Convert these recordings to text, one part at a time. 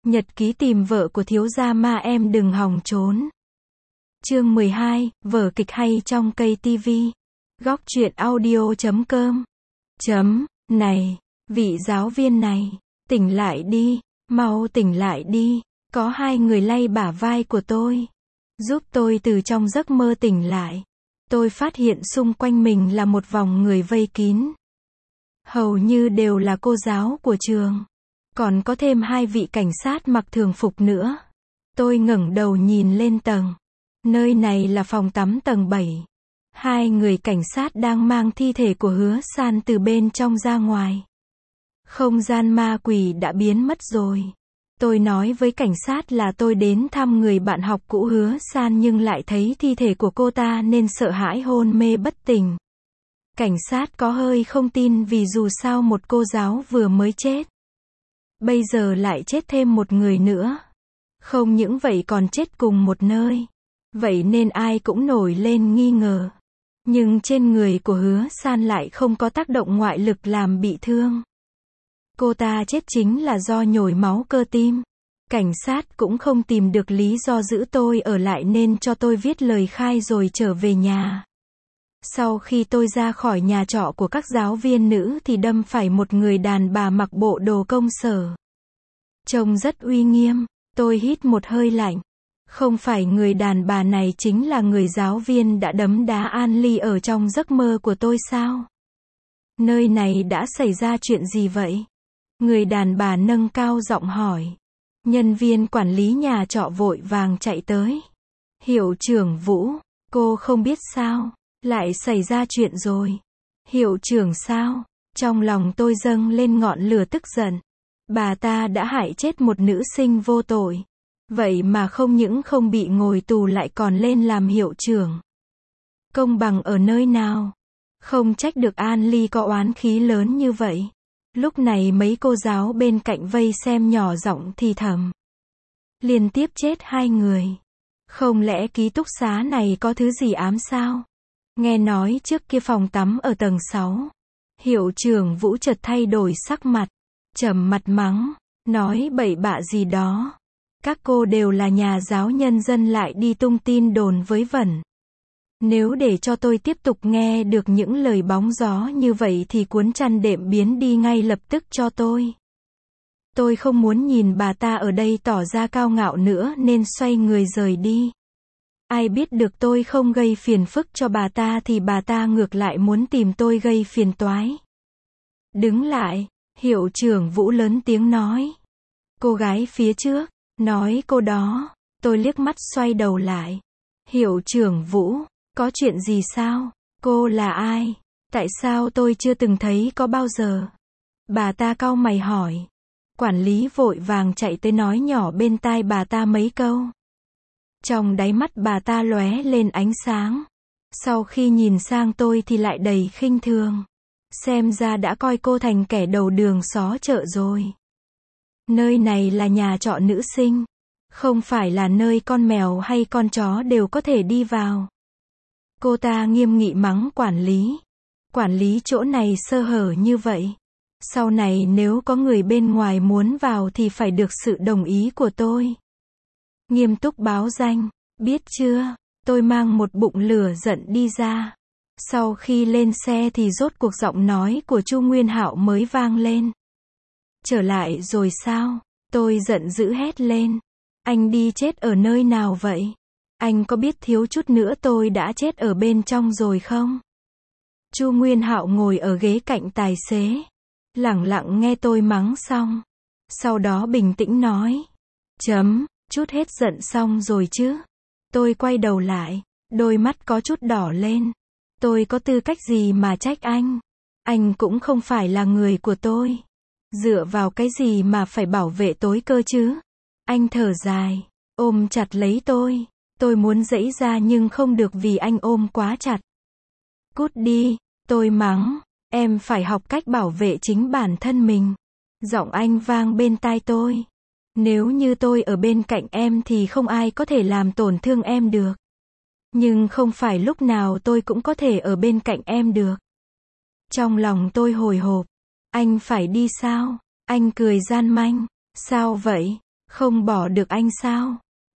Nhật ký tìm vợ của thiếu gia ma em đừng hòng trốn. Chương 12, vở kịch hay trong cây tivi. Góc truyện audio.com. Này, vị giáo viên này, tỉnh lại đi, mau tỉnh lại đi. Có hai người lay bả vai của tôi, giúp tôi từ trong giấc mơ tỉnh lại. Tôi phát hiện xung quanh mình là một vòng người vây kín. Hầu như đều là cô giáo của trường. Còn có thêm hai vị cảnh sát mặc thường phục nữa. Tôi ngẩng đầu nhìn lên tầng. Nơi này là phòng tắm tầng 7. Hai người cảnh sát đang mang thi thể của Hứa San từ bên trong ra ngoài. Không gian ma quỷ đã biến mất rồi. Tôi nói với cảnh sát là tôi đến thăm người bạn học cũ Hứa San nhưng lại thấy thi thể của cô ta nên sợ hãi hôn mê bất tỉnh. Cảnh sát có hơi không tin vì dù sao một cô giáo vừa mới chết. Bây giờ lại chết thêm một người nữa. Không những vậy còn chết cùng một nơi. Vậy nên ai cũng nổi lên nghi ngờ. Nhưng trên người của Hứa San lại không có tác động ngoại lực làm bị thương. Cô ta chết chính là do nhồi máu cơ tim. Cảnh sát cũng không tìm được lý do giữ tôi ở lại nên cho tôi viết lời khai rồi trở về nhà. Sau khi tôi ra khỏi nhà trọ của các giáo viên nữ thì đâm phải một người đàn bà mặc bộ đồ công sở. Trông rất uy nghiêm, tôi hít một hơi lạnh. Không phải người đàn bà này chính là người giáo viên đã đấm đá An Ly ở trong giấc mơ của tôi sao? Nơi này đã xảy ra chuyện gì vậy? Người đàn bà nâng cao giọng hỏi. Nhân viên quản lý nhà trọ vội vàng chạy tới. Hiệu trưởng Vũ, cô không biết sao? Lại xảy ra chuyện rồi. Hiệu trưởng sao? Trong lòng tôi dâng lên ngọn lửa tức giận. Bà ta đã hại chết một nữ sinh vô tội. Vậy mà không những không bị ngồi tù lại còn lên làm hiệu trưởng. Công bằng ở nơi nào? Không trách được An Ly có oán khí lớn như vậy. Lúc này mấy cô giáo bên cạnh vây xem nhỏ giọng thì thầm. Liên tiếp chết hai người. Không lẽ ký túc xá này có thứ gì ám sao? Nghe nói trước kia phòng tắm ở tầng 6. Hiệu trưởng Vũ chợt thay đổi sắc mặt. Trầm mặt mắng. Nói bậy bạ gì đó. Các cô đều là nhà giáo nhân dân lại đi tung tin đồn với vẩn. Nếu để cho tôi tiếp tục nghe được những lời bóng gió như vậy thì cuốn chăn đệm biến đi ngay lập tức cho tôi. Tôi không muốn nhìn bà ta ở đây tỏ ra cao ngạo nữa nên xoay người rời đi. Ai biết được tôi không gây phiền phức cho bà ta thì bà ta ngược lại muốn tìm tôi gây phiền toái. Đứng lại, hiệu trưởng Vũ lớn tiếng nói. Cô gái phía trước, nói cô đó. Tôi liếc mắt xoay đầu lại. Hiệu trưởng Vũ, có chuyện gì sao? Cô là ai? Tại sao tôi chưa từng thấy có bao giờ? Bà ta cau mày hỏi. Quản lý vội vàng chạy tới nói nhỏ bên tai bà ta mấy câu. Trong đáy mắt bà ta lóe lên ánh sáng. Sau khi nhìn sang tôi thì lại đầy khinh thường. Xem ra đã coi cô thành kẻ đầu đường xó chợ rồi. Nơi này là nhà trọ nữ sinh. Không phải là nơi con mèo hay con chó đều có thể đi vào. Cô ta nghiêm nghị mắng quản lý. Quản lý chỗ này sơ hở như vậy. Sau này nếu có người bên ngoài muốn vào thì phải được sự đồng ý của tôi. Nghiêm túc báo danh, biết chưa? Tôi mang một bụng lửa giận đi ra. Sau khi lên xe thì rốt cuộc giọng nói của Chu Nguyên Hạo mới vang lên. Trở lại rồi sao? Tôi giận dữ hét lên. Anh đi chết ở nơi nào vậy? Anh có biết thiếu chút nữa tôi đã chết ở bên trong rồi không? Chu Nguyên Hạo ngồi ở ghế cạnh tài xế. Lẳng lặng nghe tôi mắng xong. Sau đó bình tĩnh nói. Chút hết giận xong rồi chứ? Tôi quay đầu lại. Đôi mắt có chút đỏ lên. Tôi có tư cách gì mà trách anh? Anh cũng không phải là người của tôi. Dựa vào cái gì mà phải bảo vệ tôi cơ chứ? Anh thở dài. Ôm chặt lấy tôi. Tôi muốn giãy ra nhưng không được vì anh ôm quá chặt. Cút đi. Tôi mắng. Em phải học cách bảo vệ chính bản thân mình. Giọng anh vang bên tai tôi. Nếu như tôi ở bên cạnh em thì không ai có thể làm tổn thương em được. Nhưng không phải lúc nào tôi cũng có thể ở bên cạnh em được. Trong lòng tôi hồi hộp. Anh phải đi sao? Anh cười gian manh. Sao vậy? Không bỏ được anh sao?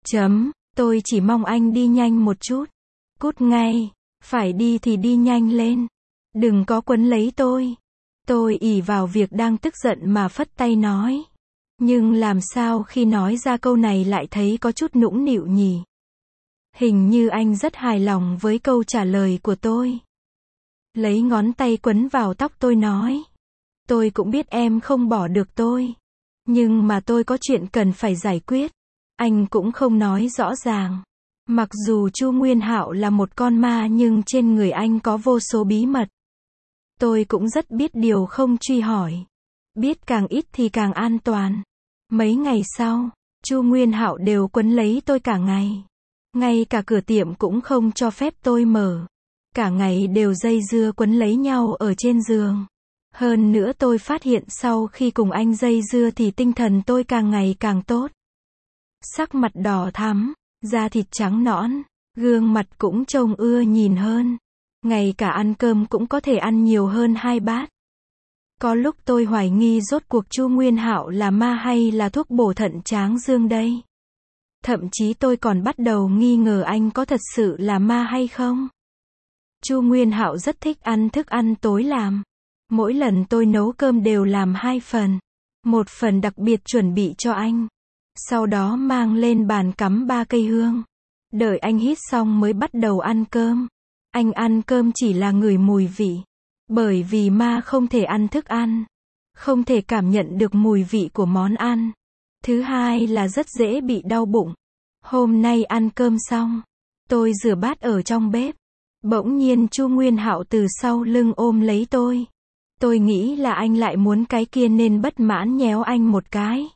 Tôi chỉ mong anh đi nhanh một chút. Cút ngay. Phải đi thì đi nhanh lên. Đừng có quấn lấy tôi. Tôi ỷ vào việc đang tức giận mà phất tay nói. Nhưng làm sao khi nói ra câu này lại thấy có chút nũng nịu nhỉ? Hình như anh rất hài lòng với câu trả lời của tôi. Lấy ngón tay quấn vào tóc tôi nói. Tôi cũng biết em không bỏ được tôi. Nhưng mà tôi có chuyện cần phải giải quyết. Anh cũng không nói rõ ràng. Mặc dù Chu Nguyên Hạo là một con ma nhưng trên người anh có vô số bí mật. Tôi cũng rất biết điều không truy hỏi. Biết càng ít thì càng an toàn. Mấy ngày sau, Chu Nguyên Hạo đều quấn lấy tôi cả ngày. Ngay cả cửa tiệm cũng không cho phép tôi mở. Cả ngày đều dây dưa quấn lấy nhau ở trên giường. Hơn nữa tôi phát hiện sau khi cùng anh dây dưa thì tinh thần tôi càng ngày càng tốt. Sắc mặt đỏ thắm, da thịt trắng nõn, gương mặt cũng trông ưa nhìn hơn. Ngay cả ăn cơm cũng có thể ăn nhiều hơn 2 bát. Có lúc tôi hoài nghi rốt cuộc Chu Nguyên Hạo là ma hay là thuốc bổ thận tráng dương đây. Thậm chí tôi còn bắt đầu nghi ngờ anh có thật sự là ma hay không. Chu Nguyên Hạo rất thích ăn thức ăn tối làm. Mỗi lần tôi nấu cơm đều làm 2 phần. Một phần đặc biệt chuẩn bị cho anh. Sau đó mang lên bàn cắm 3 cây hương. Đợi anh hít xong mới bắt đầu ăn cơm. Anh ăn cơm chỉ là ngửi mùi vị. Bởi vì ma không thể ăn thức ăn. Không thể cảm nhận được mùi vị của món ăn. Thứ hai là rất dễ bị đau bụng. Hôm nay ăn cơm xong. Tôi rửa bát ở trong bếp. Bỗng nhiên Chu Nguyên Hạo từ sau lưng ôm lấy tôi. Tôi nghĩ là anh lại muốn cái kia nên bất mãn nhéo anh một cái.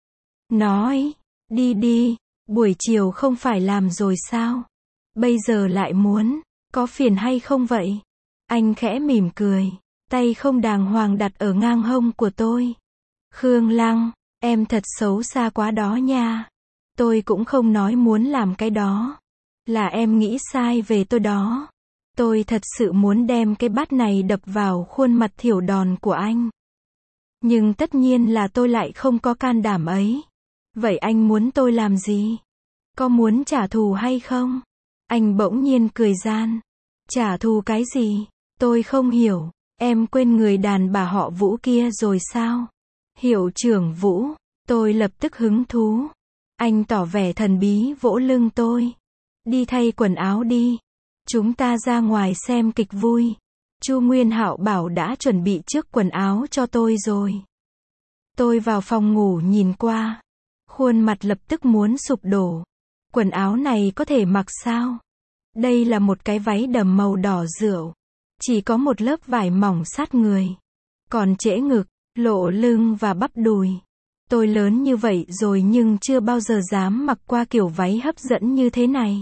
Nói, đi đi, buổi chiều không phải làm rồi sao? Bây giờ lại muốn, có phiền hay không vậy? Anh khẽ mỉm cười, tay không đàng hoàng đặt ở ngang hông của tôi. Khương Lăng, em thật xấu xa quá đó nha. Tôi cũng không nói muốn làm cái đó. Là em nghĩ sai về tôi đó. Tôi thật sự muốn đem cái bát này đập vào khuôn mặt thiểu đòn của anh. Nhưng tất nhiên là tôi lại không có can đảm ấy. Vậy anh muốn tôi làm gì? Có muốn trả thù hay không? Anh bỗng nhiên cười gian. Trả thù cái gì? Tôi không hiểu. Em quên người đàn bà họ Vũ kia rồi sao? Hiệu trưởng Vũ. Tôi lập tức hứng thú. Anh tỏ vẻ thần bí vỗ lưng tôi. Đi thay quần áo đi. Chúng ta ra ngoài xem kịch vui. Chu Nguyên Hạo bảo đã chuẩn bị trước quần áo cho tôi rồi. Tôi vào phòng ngủ nhìn qua. Khuôn mặt lập tức muốn sụp đổ. Quần áo này có thể mặc sao? Đây là một cái váy đầm màu đỏ rượu. Chỉ có một lớp vải mỏng sát người. Còn trễ ngực, lộ lưng và bắp đùi. Tôi lớn như vậy rồi nhưng chưa bao giờ dám mặc qua kiểu váy hấp dẫn như thế này.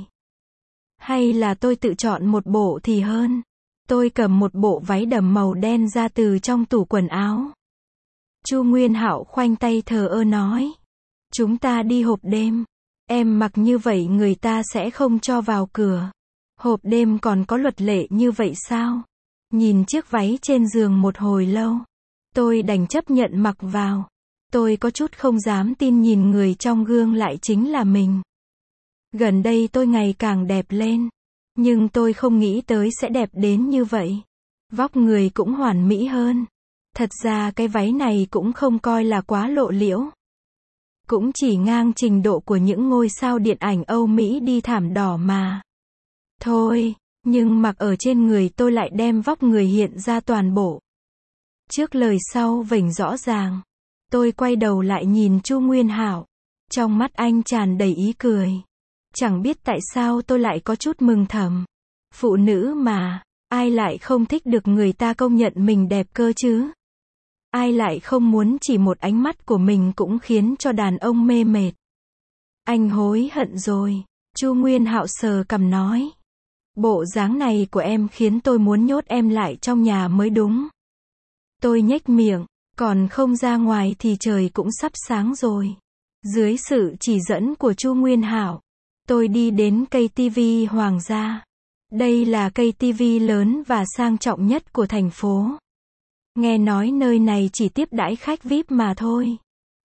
Hay là tôi tự chọn một bộ thì hơn. Tôi cầm một bộ váy đầm màu đen ra từ trong tủ quần áo. Chu Nguyên Hạo khoanh tay thờ ơ nói. Chúng ta đi hộp đêm. Em mặc như vậy người ta sẽ không cho vào cửa. Hộp đêm còn có luật lệ như vậy sao? Nhìn chiếc váy trên giường một hồi lâu. Tôi đành chấp nhận mặc vào. Tôi có chút không dám tin nhìn người trong gương lại chính là mình. Gần đây tôi ngày càng đẹp lên. Nhưng tôi không nghĩ tới sẽ đẹp đến như vậy. Vóc người cũng hoàn mỹ hơn. Thật ra cái váy này cũng không coi là quá lộ liễu. Cũng chỉ ngang trình độ của những ngôi sao điện ảnh Âu Mỹ đi thảm đỏ mà. Thôi, nhưng mặc ở trên người tôi lại đem vóc người hiện ra toàn bộ. Trước lời sau vểnh rõ ràng. Tôi quay đầu lại nhìn Chu Nguyên Hạo. Trong mắt anh tràn đầy ý cười. Chẳng biết tại sao tôi lại có chút mừng thầm. Phụ nữ mà, ai lại không thích được người ta công nhận mình đẹp cơ chứ? Ai lại không muốn chỉ một ánh mắt của mình cũng khiến cho đàn ông mê mệt. Anh hối hận rồi. Chu Nguyên Hạo sờ cằm nói. Bộ dáng này của em khiến tôi muốn nhốt em lại trong nhà mới đúng. Tôi nhếch miệng, còn không ra ngoài thì trời cũng sắp sáng rồi. Dưới sự chỉ dẫn của Chu Nguyên Hạo, tôi đi đến cây tivi Hoàng gia. Đây là cây tivi lớn và sang trọng nhất của thành phố. Nghe nói nơi này chỉ tiếp đãi khách VIP mà thôi.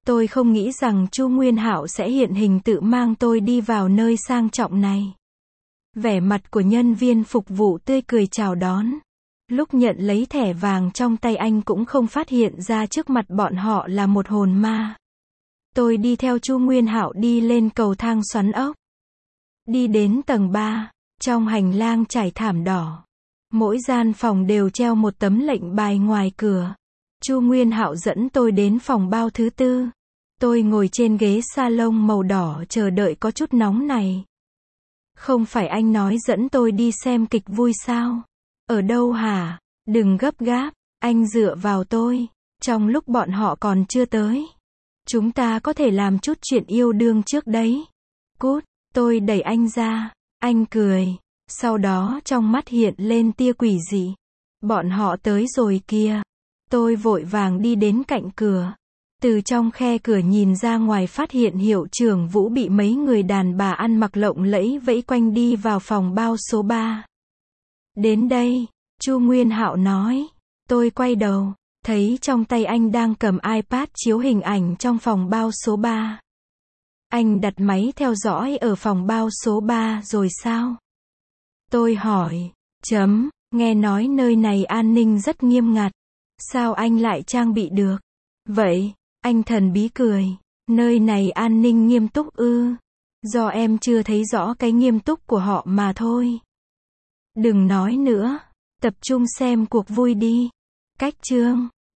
Tôi không nghĩ rằng Chu Nguyên Hạo sẽ hiện hình tự mang tôi đi vào nơi sang trọng này. Vẻ mặt của nhân viên phục vụ tươi cười chào đón. Lúc nhận lấy thẻ vàng trong tay anh cũng không phát hiện ra trước mặt bọn họ là một hồn ma. Tôi đi theo Chu Nguyên Hạo đi lên cầu thang xoắn ốc. Đi đến tầng 3, trong hành lang trải thảm đỏ. Mỗi gian phòng đều treo một tấm lệnh bài ngoài cửa. Chu Nguyên Hạo dẫn tôi đến phòng bao thứ 4. Tôi ngồi trên ghế salon màu đỏ chờ đợi có chút nóng này. Không phải anh nói dẫn tôi đi xem kịch vui sao? Ở đâu hả? Đừng gấp gáp, anh dựa vào tôi. Trong lúc bọn họ còn chưa tới, chúng ta có thể làm chút chuyện yêu đương trước đấy. Cút, tôi đẩy anh ra. Anh cười. Sau đó trong mắt hiện lên tia quỷ dị. Bọn họ tới rồi kìa. Tôi vội vàng đi đến cạnh cửa. Từ trong khe cửa nhìn ra ngoài phát hiện hiệu trưởng Vũ bị mấy người đàn bà ăn mặc lộng lẫy vẫy quanh đi vào phòng bao số 3. Đến đây, Chu Nguyên Hạo nói. Tôi quay đầu, thấy trong tay anh đang cầm iPad chiếu hình ảnh trong phòng bao số 3. Anh đặt máy theo dõi ở phòng bao số 3 rồi sao? Tôi hỏi. Nghe nói nơi này an ninh rất nghiêm ngặt. Sao anh lại trang bị được? Vậy, anh thần bí cười. Nơi này an ninh nghiêm túc ư? Do em chưa thấy rõ cái nghiêm túc của họ mà thôi. Đừng nói nữa. Tập trung xem cuộc vui đi. Cách chương